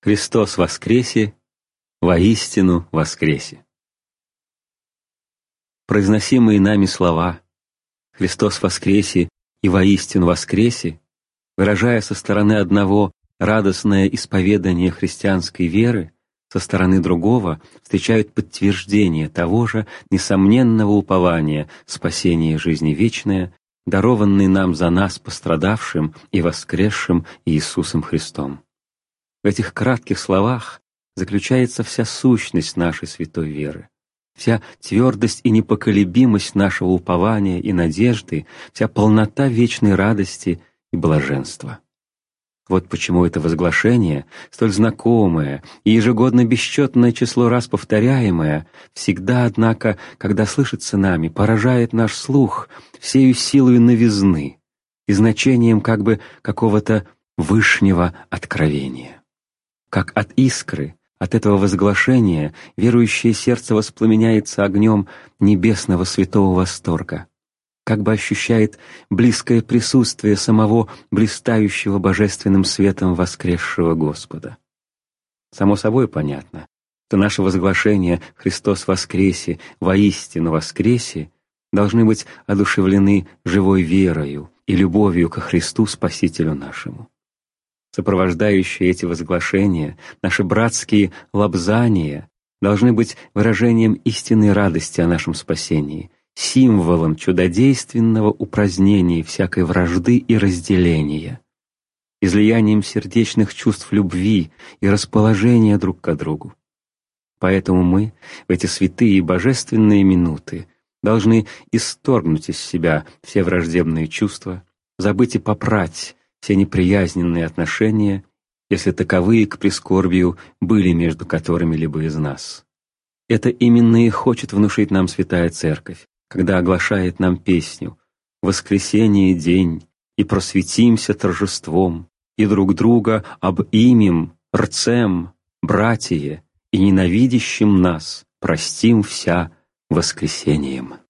Христос воскресе, воистину воскресе. Произносимые нами слова «Христос воскресе и воистину воскресе», выражая со стороны одного радостное исповедание христианской веры, со стороны другого встречают подтверждение того же несомненного упования спасения жизни вечной, дарованной нам за нас пострадавшим и воскресшим Иисусом Христом. В этих кратких словах заключается вся сущность нашей святой веры, вся твердость и непоколебимость нашего упования и надежды, вся полнота вечной радости и блаженства. Вот почему это возглашение, столь знакомое и ежегодно бесчетное число раз повторяемое, всегда, однако, когда слышится нами, поражает наш слух всею силою новизны и значением как бы какого-то вышнего откровения. Как от искры, от этого возглашения, верующее сердце воспламеняется огнем небесного святого восторга, как бы ощущает близкое присутствие самого блистающего божественным светом воскресшего Господа. Само собой понятно, что наше возглашение «Христос воскресе, воистину воскресе» должны быть одушевлены живой верою и любовью ко Христу Спасителю нашему. Сопровождающие эти возглашения, наши братские лобзания должны быть выражением истинной радости о нашем спасении, символом чудодейственного упразднения всякой вражды и разделения, излиянием сердечных чувств любви и расположения друг к другу. Поэтому мы в эти святые и божественные минуты должны исторгнуть из себя все враждебные чувства, забыть и попрать все неприязненные отношения, если таковые к прискорбию были между которыми-либо из нас. Это именно и хочет внушить нам Святая Церковь, когда оглашает нам песню «Воскресение день, и просветимся торжеством, и друг друга обимем, рцем, братие, и ненавидящим нас простим вся воскресением».